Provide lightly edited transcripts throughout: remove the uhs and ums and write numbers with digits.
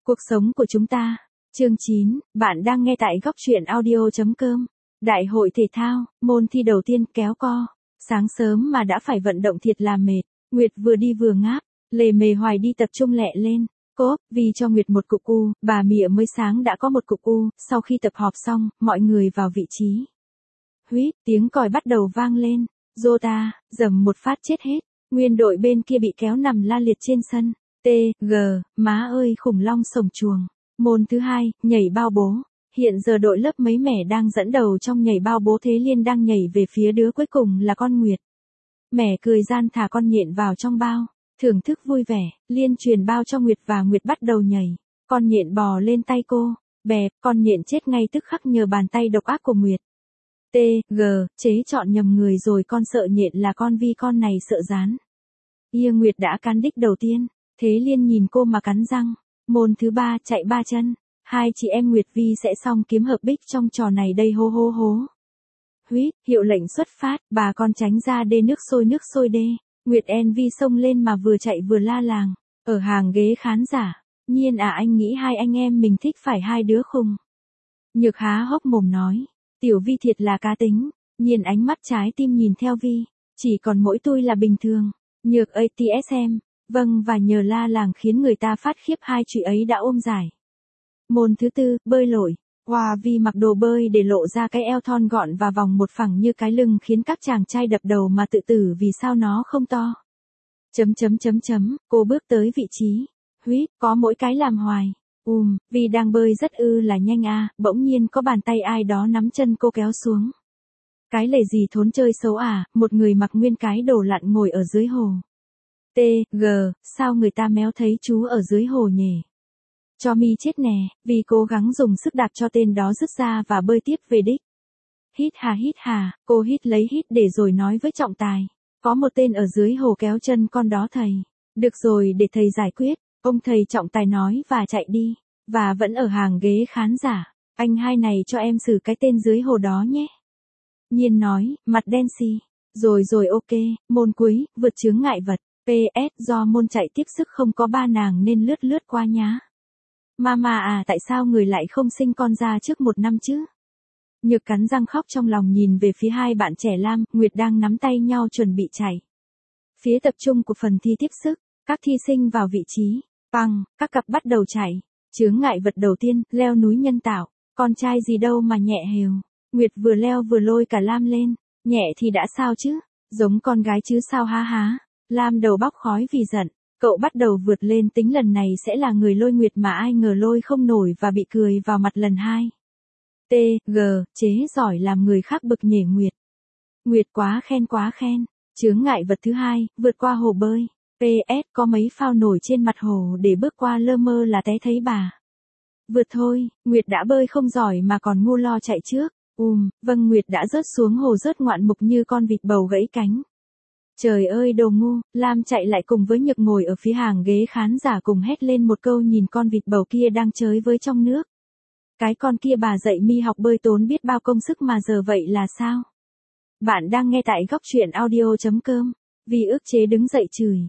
Cuộc sống của chúng ta. Chương 9, bạn đang nghe tại góc truyện audio.com. Đại hội thể thao, môn thi đầu tiên kéo co. Sáng sớm mà đã phải vận động thiệt là mệt. Nguyệt vừa đi vừa ngáp, lề mề hoài đi tập trung lẹ lên. Cốp, vì cho Nguyệt một cục u, bà Mịa mới sáng đã có một cục u. Sau khi tập họp xong, mọi người vào vị trí. Huýt, tiếng còi bắt đầu vang lên. Jota, dầm một phát chết hết. Nguyên đội bên kia bị kéo nằm la liệt trên sân. Má ơi khủng long sổng chuồng. Môn thứ hai, nhảy bao bố. Hiện giờ đội lớp mấy mẻ đang dẫn đầu trong nhảy bao bố, Thế Liên đang nhảy về phía đứa cuối cùng là con Nguyệt. Mẻ cười gian thả con nhện vào trong bao, thưởng thức vui vẻ, Liên truyền bao cho Nguyệt và Nguyệt bắt đầu nhảy. Con nhện bò lên tay cô, bẹp, con nhện chết ngay tức khắc nhờ bàn tay độc ác của Nguyệt. Chế chọn nhầm người rồi, con sợ nhện là con Vi, con này sợ rán. Nguyệt đã cán đích đầu tiên. Thế Liên nhìn cô mà cắn răng. Môn thứ ba, chạy 3 chân. Hai chị em Nguyệt Vi sẽ xong kiếm hợp bích trong trò này đây, hô hô hố. Huýt, hiệu lệnh xuất phát, bà con tránh ra đê, nước sôi đê. Nguyệt Vi xông lên mà vừa chạy vừa la làng. Ở hàng ghế khán giả. Nhiên à, anh nghĩ hai anh em mình thích phải hai đứa khùng. Nhược há hốc mồm nói. Tiểu Vi thiệt là cá tính. Nhiên ánh mắt trái tim nhìn theo Vi. Chỉ còn mỗi tôi là bình thường. Nhược ATSM. Vâng, và nhờ la làng khiến người ta phát khiếp, hai chị ấy đã ôm giải. Môn thứ tư, bơi lội. Vi mặc đồ bơi để lộ ra cái eo thon gọn và vòng một phẳng như cái lưng, khiến các chàng trai đập đầu mà tự tử vì sao nó không to. Cô bước tới vị trí. Huýt, có mỗi cái làm hoài. Vi đang bơi rất là nhanh à, bỗng nhiên có bàn tay ai đó nắm chân cô kéo xuống. Cái lề gì thốn chơi xấu à, một người mặc nguyên cái đồ lặn ngồi ở dưới hồ. Sao người ta méo thấy chú ở dưới hồ nhỉ? Cho mi chết nè, vì cố gắng dùng sức đạp cho tên đó rứt ra và bơi tiếp về đích. Hít hà, cô hít lấy hít để rồi nói với trọng tài. Có một tên ở dưới hồ kéo chân con đó thầy. Được rồi, để thầy giải quyết. Ông thầy trọng tài nói và chạy đi. Và vẫn ở hàng ghế khán giả. Anh hai này cho em xử cái tên dưới hồ đó nhé. Nhiên nói, mặt đen xì. Rồi ok, môn cuối, vượt chướng ngại vật. PS, do môn chạy tiếp sức không có ba nàng nên lướt qua nhá. Mama à, tại sao người lại không sinh con ra trước 1 năm chứ? Nhược cắn răng khóc trong lòng nhìn về phía hai bạn trẻ Lam, Nguyệt đang nắm tay nhau chuẩn bị chạy. Phía tập trung của phần thi tiếp sức, các thí sinh vào vị trí. Các cặp bắt đầu chạy. Chướng ngại vật đầu tiên, leo núi nhân tạo. Con trai gì đâu mà nhẹ hều. Nguyệt vừa leo vừa lôi cả Lam lên. Nhẹ thì đã sao chứ? Giống con gái chứ sao há. Lam đầu bóc khói vì giận. Cậu bắt đầu vượt lên, tính lần này sẽ là người lôi Nguyệt mà ai ngờ lôi không nổi và bị cười vào mặt lần 2. Chế giỏi làm người khác bực nhể Nguyệt. Nguyệt quá khen. Chướng ngại vật thứ hai, vượt qua hồ bơi. PS, có mấy phao nổi trên mặt hồ để bước qua lơ mơ là té thấy bà. Vượt thôi, Nguyệt đã bơi không giỏi mà còn ngu lo chạy trước. Vâng, Nguyệt đã rớt xuống hồ rớt ngoạn mục như con vịt bầu gãy cánh. Trời ơi đồ ngu, Lam chạy lại cùng với Nhược ngồi ở phía hàng ghế khán giả cùng hét lên một câu nhìn con vịt bầu kia đang chới với trong nước. Cái con kia bà dạy mi học bơi tốn biết bao công sức mà giờ vậy là sao? Bạn đang nghe tại góc truyện audio.com. Vì ức chế đứng dậy chửi.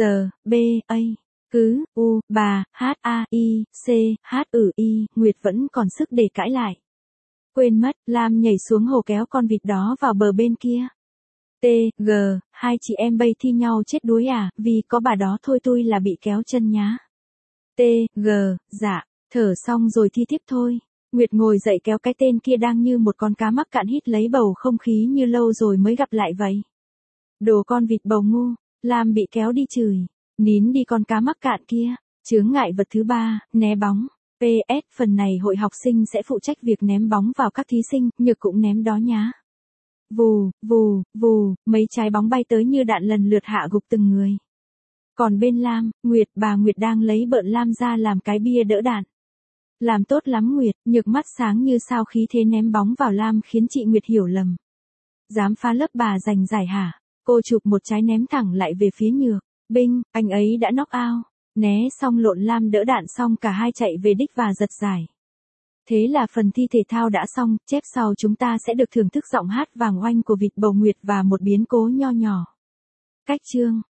Nguyệt vẫn còn sức để cãi lại. Quên mất, Lam nhảy xuống hồ kéo con vịt đó vào bờ bên kia. Hai chị em bay thi nhau chết đuối à, vì có bà đó thôi tôi là bị kéo chân nhá. Dạ, thở xong rồi thi tiếp thôi. Nguyệt ngồi dậy kéo cái tên kia đang như một con cá mắc cạn, hít lấy bầu không khí như lâu rồi mới gặp lại vậy. Đồ con vịt bầu ngu, Lam bị kéo đi chửi. Nín đi con cá mắc cạn kia. Chướng ngại vật thứ 3, né bóng. PS, phần này hội học sinh sẽ phụ trách việc ném bóng vào các thí sinh, Nhược cũng ném đó nhá. Vù, mấy trái bóng bay tới như đạn lần lượt hạ gục từng người. Còn bên Lam, bà Nguyệt đang lấy bợn Lam ra làm cái bia đỡ đạn. Làm tốt lắm Nguyệt, Nhược mắt sáng như sao, khí thế ném bóng vào Lam khiến chị Nguyệt hiểu lầm. Dám phá lớp bà giành giải hả? Cô chụp một trái ném thẳng lại về phía Nhược. Binh, anh ấy đã knock out. Né xong lộn Lam đỡ đạn xong cả hai chạy về đích và giật giải. Thế là phần thi thể thao đã xong, chép sau chúng ta sẽ được thưởng thức giọng hát vàng oanh của vịt bầu Nguyệt và một biến cố nho nhỏ. Cách chương